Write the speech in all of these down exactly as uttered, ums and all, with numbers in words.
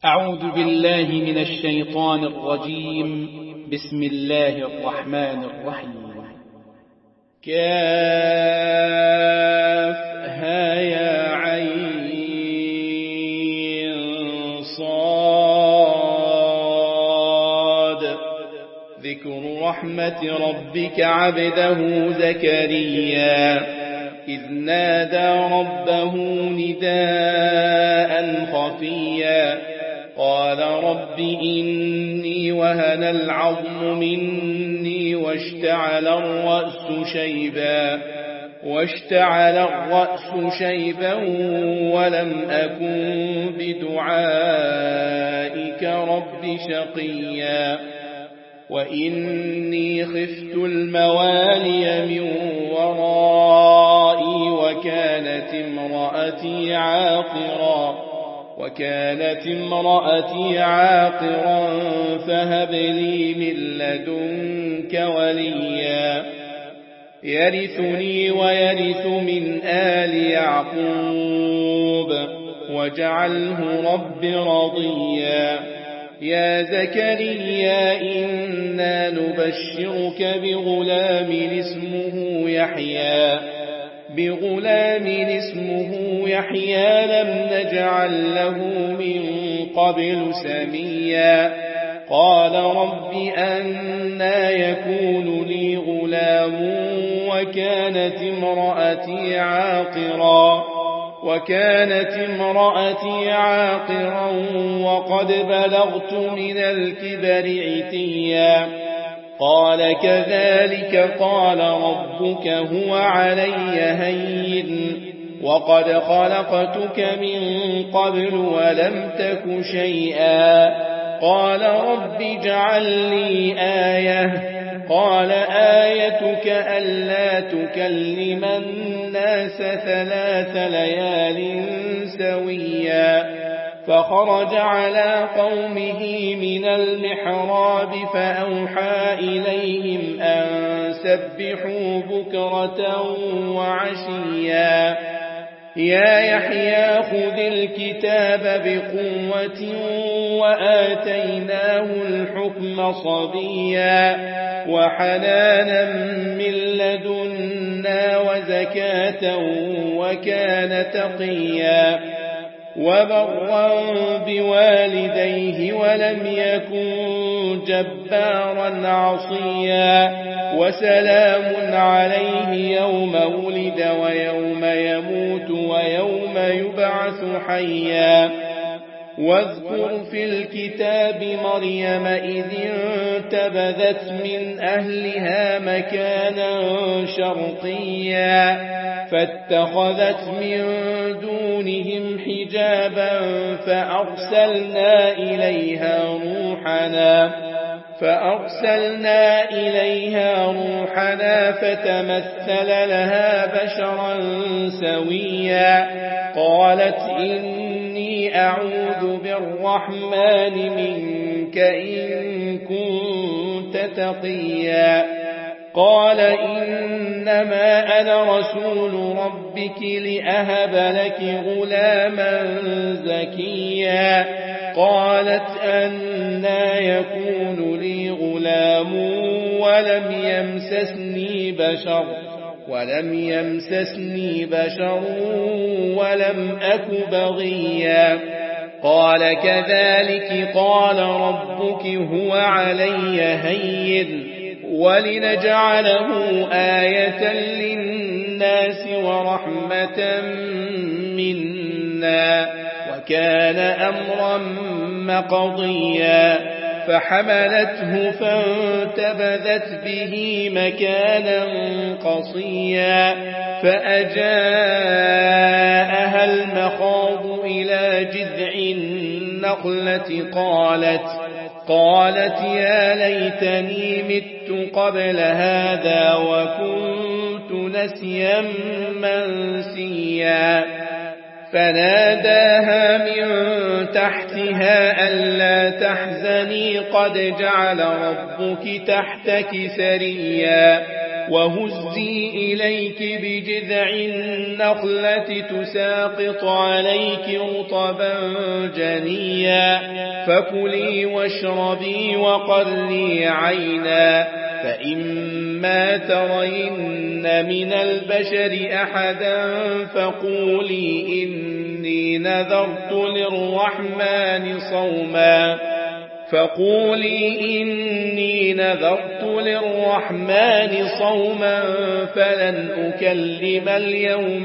أعوذ بالله من الشيطان الرجيم. بسم الله الرحمن الرحيم. كافها يا عين صاد. ذكر رحمة ربك عبده زكريا إذ نادى ربه نداء خفيا قال رب إني وهن العظم مني واشتعل الرأس شيبا واشتعل الرأس شيبا ولم أكن بدعائك رب شقيا وإني خفت الموالي من ورائي وكانت امرأتي عاقرا وكانت امرأتي عاقرا فهب لي من لدنك وليا يرثني ويرث من آل يعقوب واجعله رب رضيا يا زكريا إنا نبشرك بغلام اسمه يحيى بغلام اسمه يحيى لم نجعل له من قبل سميا قال رب أنى يكون لي غلام وكانت امرأتي عاقرا وكانت امرأتي عاقرا وقد بلغت من الكبر عتيا قال كذلك قال ربك هو علي هين وقد خلقتك من قبل ولم تك شيئا قال رب اجعل لي آية قال آيتك ألا تكلم الناس ثلاث ليال سويا فخرج على قومه من المحراب فأوحى إليهم أن سبحوا بكرة وعشيا يا يحيى خذ الكتاب بقوة وآتيناه الحكم صبيا وحنانا من لدنا وزكاة وكان تقيا وبرا بوالديه ولم يكن جبارا عصيا وسلام عليه يوم ولد ويوم يموت ويوم يبعث حيا واذكر في الكتاب مريم إذ انتبذت من أهلها مكانا شرقيا فاتخذت من دونهم حجابا فأرسلنا إليها روحنا فأرسلنا إليها روحنا فتمثل لها بشرا سويا قالت إني أعوذ بالرحمن منك إن كنت تقيا قال إنما أنا رسول ربك لأهب لك غلاما زكيا قالت أنى يكون لي غلام ولم يمسسني بشر ولم يمسسني بشر ولم أك بغيا قال كذلك قال ربك هو علي هين ولنجعله آية للناس ورحمة منا وكان أمرا مقضيا فحملته فانتبذت به مكانا قصيا فأجاءها المخاض إلى جذع النخلة قالت قالت يا ليتني مت قبل هذا وكنت نسيا منسيا فناداها من تحتها ألا تحزني قد جعل ربك تحتك سريا وهزي إليك بجذع النخلة تساقط عليك رطبا جنيا فكلي واشربي وقري عينا فإما ترين من البشر أحدا فقولي إني نذرت للرحمن صوما فقولي إني نذرت للرحمن صوما فلن أكلم اليوم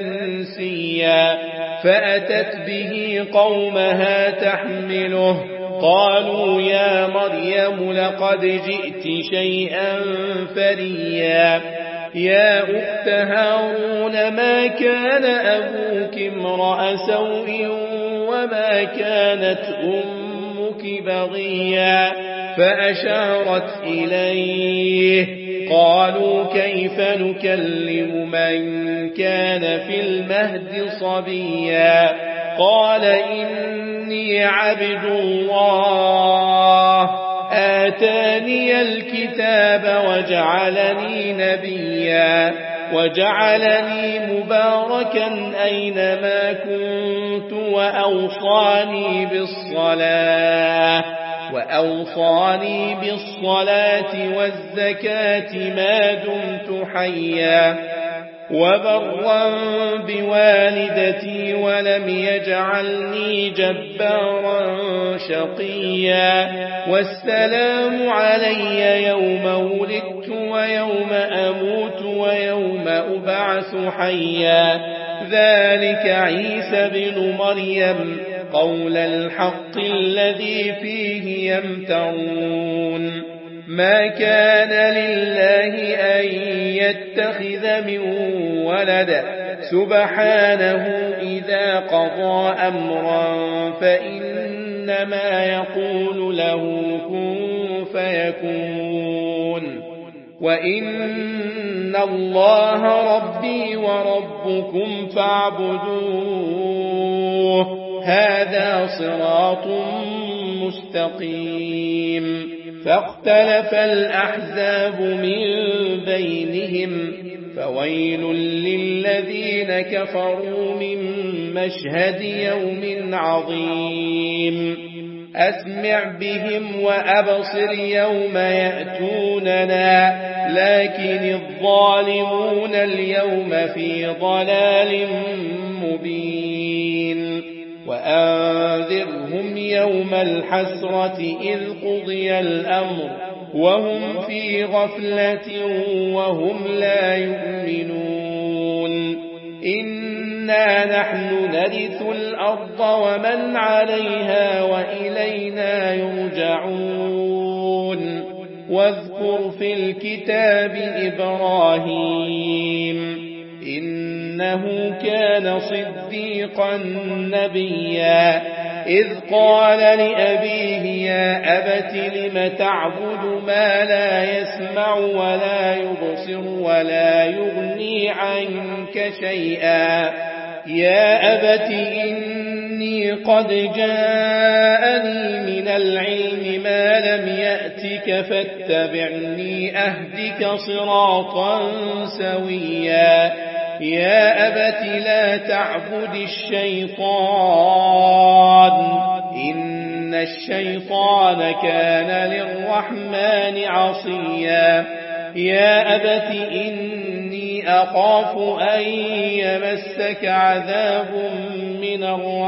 إنسيا فأتت به قومها تحمله قالوا يا مريم لقد جئت شيئا فريا يا أخت هارون ما كان أبوك امرأ سوء وما كانت أمك بغيا فأشارت إليه قالوا كيف نكلم من كان في المهد صبيا قال إني عبد الله آتاني الكتاب وجعلني نبيا وجعلني مباركا أينما كنت وأوصاني بالصلاة وأوصاني بالصلاة والزكاة ما دمت حيا وبرا بوالدتي ولم يجعلني جبارا شقيا والسلام علي يوم ولدت ويوم أموت ويوم أبعث حيا ذلك عيسى بن مريم قول الحق الذي فيه يمترون ما كان لله أن يتخذ من ولد سبحانه إذا قضى أمرا فإنما يقول له كن فيكون وإن الله ربي وربكم فاعبدوه هذا صراط مستقيم فاختلف الأحزاب من بينهم فويل للذين كفروا من مشهد يوم عظيم أسمع بهم وأبصر يوم يأتوننا لكن الظالمون اليوم في ضلال مبين وأنذرهم يوم الحسرة إذ قضي الأمر وهم في غفلة وهم لا يؤمنون إنا نحن نرث الأرض ومن عليها وإلينا يرجعون واذكر في الكتاب إبراهيم إنه كان صديقا نبيا إذ قال لأبيه يا أبت لم تعبد ما لا يسمع ولا يبصر ولا يغني عنك شيئا يا أبت إني قد جاءني من العلم ما لم يأتك فاتبعني أهدك صراطا سويا يا أبت لا تعبد الشيطان إن الشيطان كان للرحمن عصيا يا أبت إني أخاف أن يمسك عذاب من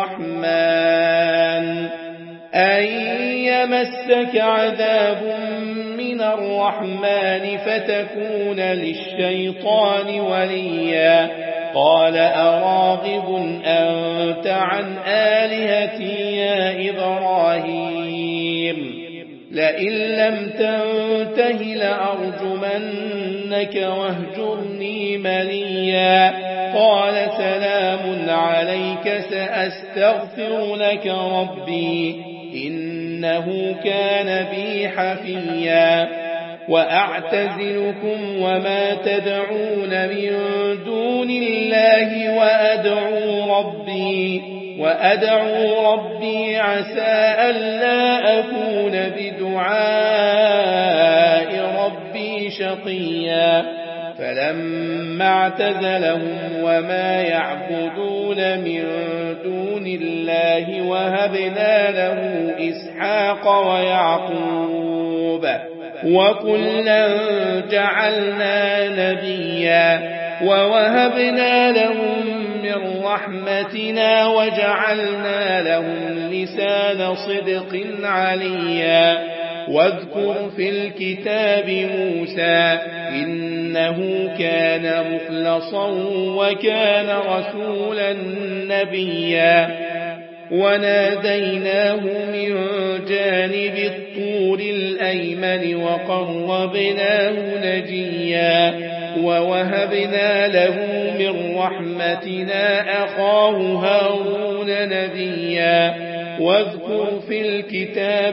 الرحمن أن يمسك عذاب من الرحمن فتكون للشيطان وليا قال أراغب أنت عن آلهتي يا إبراهيم لئن لم تنته لأرجمنك واهجرني مليا قال سلام عليك سأستغفر لك ربي إنه كان بي حفيا وأعتزلكم وما تدعون من دون الله وأدعو ربي وأدعو ربي عسى ألا أكون بدعاء ربي شقيا فلما اعتزلهم وما يعبدون من دون الله وهبنا له إسحاق ويعقوب وكلا جعلنا نبيا ووهبنا لهم من رحمتنا وجعلنا لهم لسان صدق عليا واذكر في الكتاب موسى إنه كان مخلصا وكان رسولا نبيا وناديناه من جانب الطور الأيمن وقربناه نجيا ووهبنا له من رحمتنا أخاه هارون نبيا واذكر في الكتاب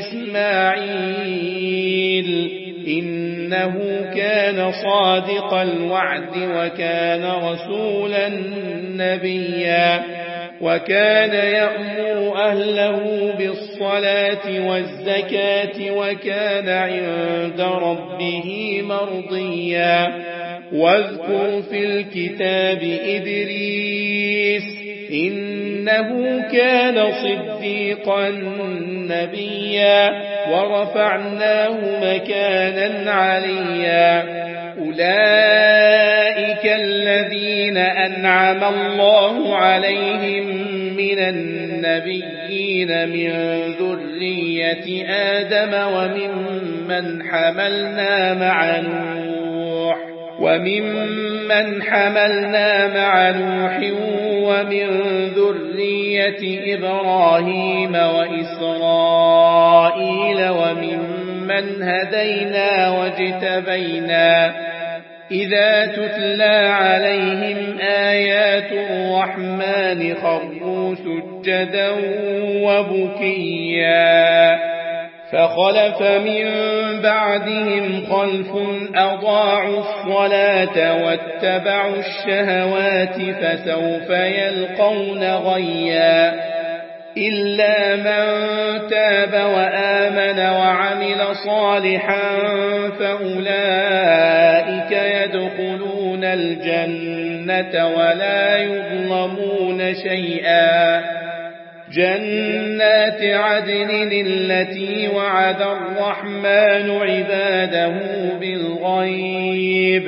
إسماعيل إنه كان صادق الوعد وكان رسولا نبيا وكان يأمر أهله بالصلاة والزكاة وكان عند ربه مرضيا واذكر في الكتاب إدريس إنه كان صديقا نبيا ورفعناه مكانا عليا أولئك الذين أنعم الله عليهم من النبيين من ذرية آدم وممن حملنا مع نوح وممن حملنا مع نوح ومن ذرية إبراهيم وإسرائيل وممن هدينا واجتبينا إذا تتلى عليهم آيات الرحمن خروا سجدا وبكيا فخلف من بعدهم خلف أضاعوا الصلاة واتبعوا الشهوات فسوف يلقون غيا إلا من تاب وآمن وعمل صالحا فأولئك يدخلون الجنة ولا يظلمون شيئا جنات عدن التي وعد الرحمن عباده بالغيب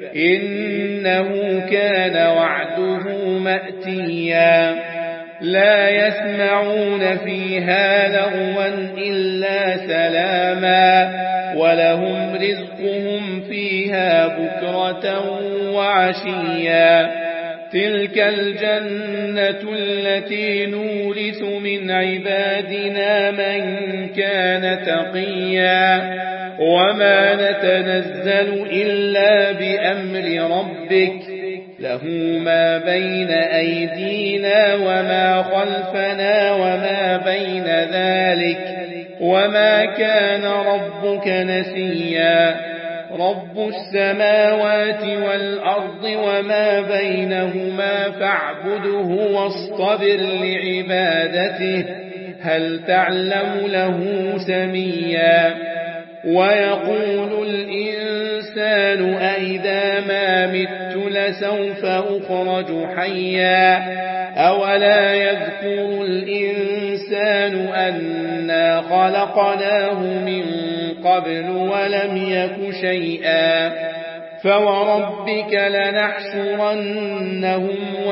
إنه كان وعده مأتيا لا يسمعون فيها لغوا إلا سلاما ولهم رزقهم فيها بكرة وعشيا تلك الجنة التي نورث من عبادنا من كان تقيا وما نتنزل إلا بأمر ربك له ما بين أيدينا وما خلفنا وما بين ذلك وما كان ربك نسيا رب السماوات والأرض وما بينهما فاعبده واصطبر لعبادته هل تعلم له سميا ويقول الإنسان أئذا ما مت لسوف أخرج حيا أولا يذكر الإنسان أنا خلقناه من قبل ولم يك شيئا فوربك لنحشرنهم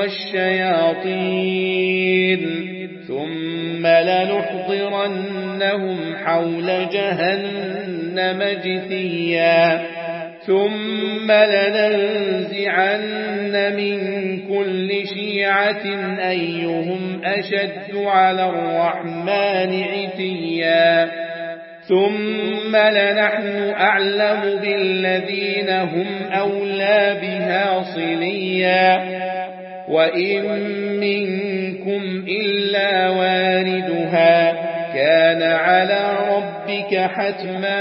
والشياطين ثم لنحضرنهم حول جهنم جثيا ثم لننزعن من كل شيعة أيهم أشد على الرحمن عتيا ثم لنحن أعلم بالذين هم أولى بها صليا وإن منكم إلا واردها كان على ربك حتما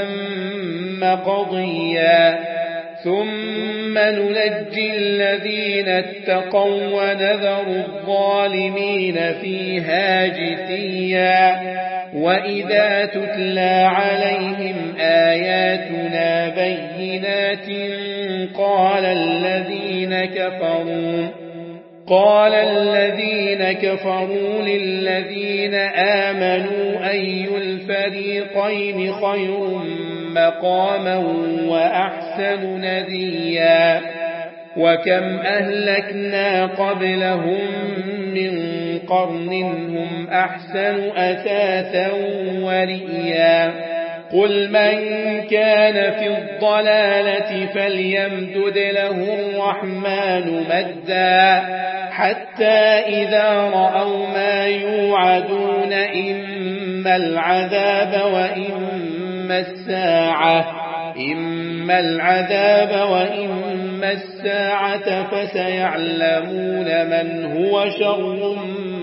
مقضيا ثم ننجي الذين اتقوا ونذر الظالمين فيها جثيا وإذا تتلى عليهم آياتنا بينات قال الذين كفروا قال الذين كفروا للذين آمنوا أي الفريقين خير مقاما وأحسن نديا وكم أهلكنا قبلهم من قرن هم أحسن أثاثا ورئيا قل من كان في الضلالة فليمدد له الرحمن مدا حتى إذا رأوا ما يوعدون إما العذاب وإما الساعة إما العذاب وإما الساعة فسيعلمون من هو شر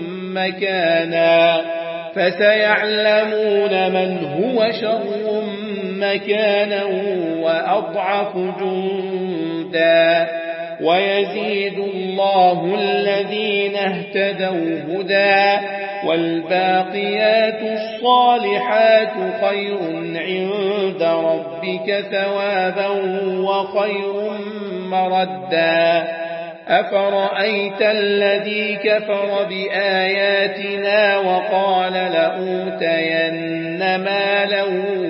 مكانا فسيعلمون من هو شر مكانا وأضعف جندا ويزيد الله الذين اهتدوا هدى والباقيات الصالحات خير عند ربك ثوابا وخير مردا أفرأيت الذي كفر بآياتنا وقال لأوتين مالا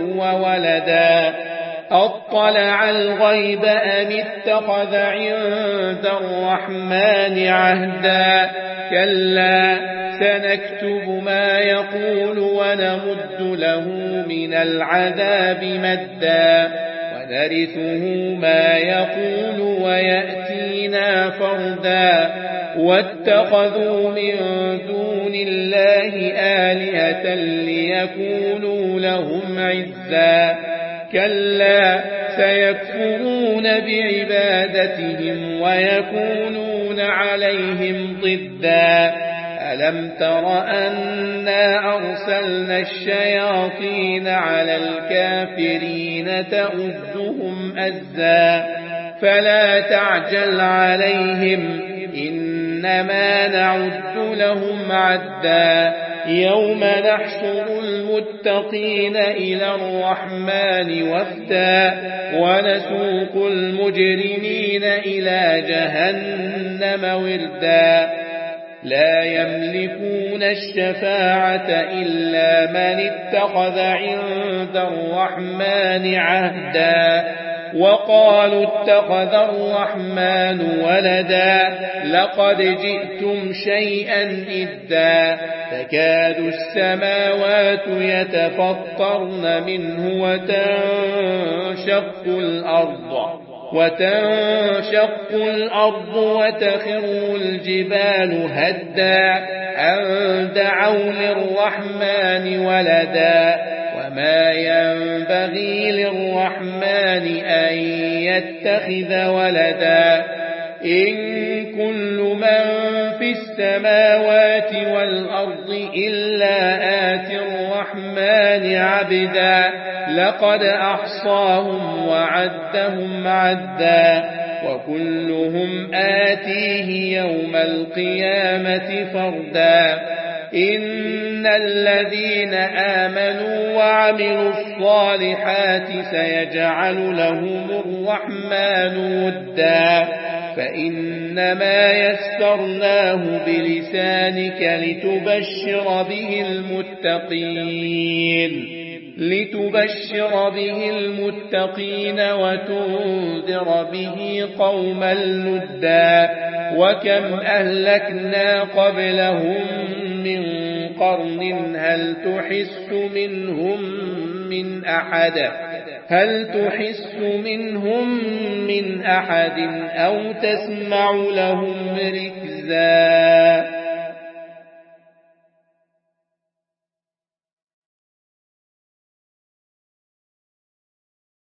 وولدا أطلع الغيب أم اتخذ عند الرحمن عهدا كلا سنكتب ما يقول ونمد له من العذاب مدا ونرثه ما يقول ويأتينا فردا واتخذوا من دون الله آلهة ليكونوا لهم عزا كلا سيكفرون بعبادتهم ويكونون عليهم ضدا ألم تر أنا أرسلنا الشياطين على الكافرين تؤذهم أزا فلا تعجل عليهم إنما نعد لهم عدا يوم نحشر المتقين إلى الرحمن وفدا ونسوق المجرمين إلى جهنم وردا لا يملكون الشفاعة إلا من اتخذ عند الرحمن عهدا وقالوا اتخذ الرحمن ولدا لقد جئتم شيئا إدا تكاد السماوات يتفطرن منه وتنشق الأرض وتنشق الأرض وتخر الجبال هدا أن دعوا للرحمن ولدا وما ينبغي للرحمن أن يتخذ ولدا إن كل من في السماوات والأرض إلا آتي الرحمن عبدا لقد أحصاهم وعدهم عدا وكلهم آتيه يوم القيامة فردا إن الذين آمنوا وعملوا الصالحات سيجعل لهم الرحمن ودا فإنما يسرناه بلسانك لتبشر به المتقين لتبشر به المتقين وتنذر به قوما لدا وكم أهلكنا قبلهم من قرن هل تحس منهم من أحد هل تحس منهم من أحد أو تسمع لهم ركزا